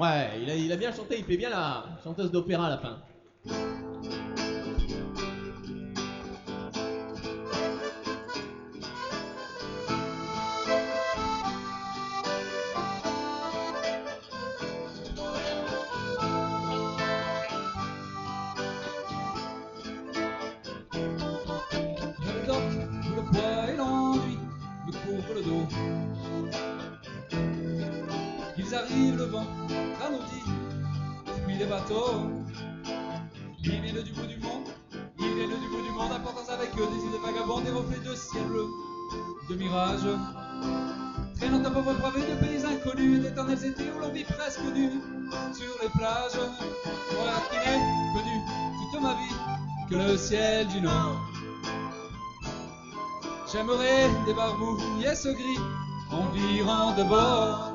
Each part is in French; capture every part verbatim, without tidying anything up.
Ouais, il a, il a bien chanté, il fait bien la chanteuse d'opéra à la fin. Le doc, où le poids et l'ennui me couvrent le dos. Ils arrivent, le vent ralentit, puis les bateaux. Ils viennent du bout du monde, ils viennent du bout du monde, apportant avec eux des idées vagabondes, des reflets de ciel bleu, de mirages. Traînant un pauvre pavé de pays inconnus, d'éternels étés où l'on vit presque nu sur les plages. Moi qui n'ai connu toute ma vie que le ciel du Nord. J'aimerais débarbouiller ce gris environ de bord.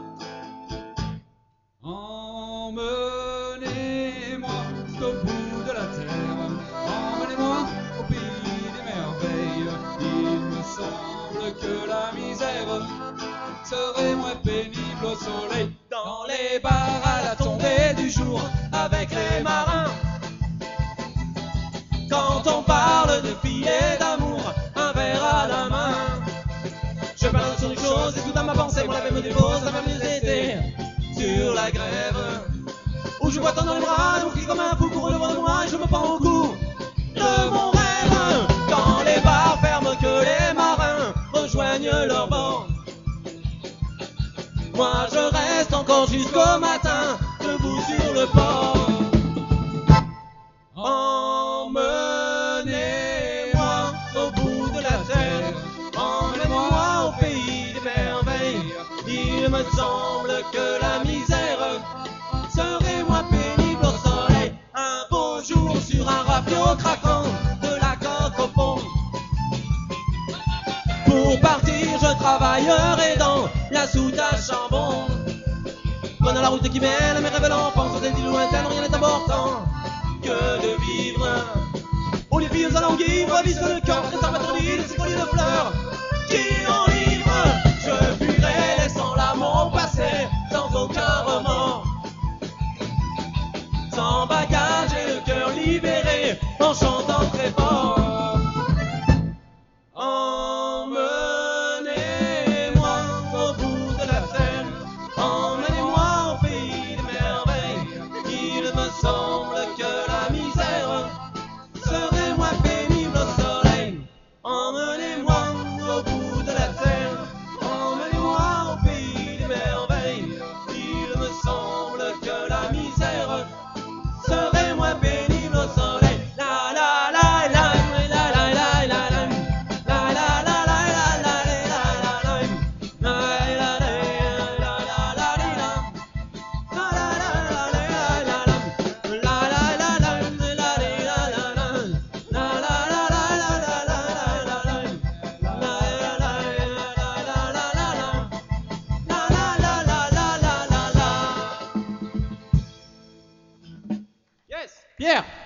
Emmenez-moi au bout de la terre, emmenez-moi au pays des merveilles. Il me semble que la misère serait moins pénible au soleil. Dans les bars à la tombée du jour avec les marins. Quand on parle de filles et d'amour, un verre à la main. Je parle sur une chose et tout dans ma pensée, moi la même dépose, la même été sur la grève. Où je vois tant dans les bras, je crie comme un fou, cours devant de moi et je me prends au cou de mon rêve. Quand les bars ferment, que les marins rejoignent leur bord. Moi je reste encore jusqu'au matin, debout sur le port. Emmenez-moi au bout de la terre, emmenez-moi au pays des merveilles. Il me semble que la misère serait moins pénible au soleil. Un beau jour sur un rafiot craquant, de la coque au fond. Pour partir je travaillerai dans la soute à charbon. Prenant la route qui mène à mes rêves d'enfance, sur des îles lointaines, rien n'est important que de vivre. Où les filles aux alanguilles ravissent le cœur, restant attendu de ces colliers de fleurs qui enivrent. Je fuirai laissant l'amour passer sans aucun remords, sans bagage et le cœur libéré en chantant très fort. Emmenez-moi au bout de la terre, emmenez-moi au pays des merveilles. Il me semble que la misère serait moins pénible au soleil. Emmenez-moi au bout de la terre, emmenez-moi au pays des merveilles. Il me semble que la misère serait moins pénible au soleil. La la la la la la la la la la la la la la Pierre!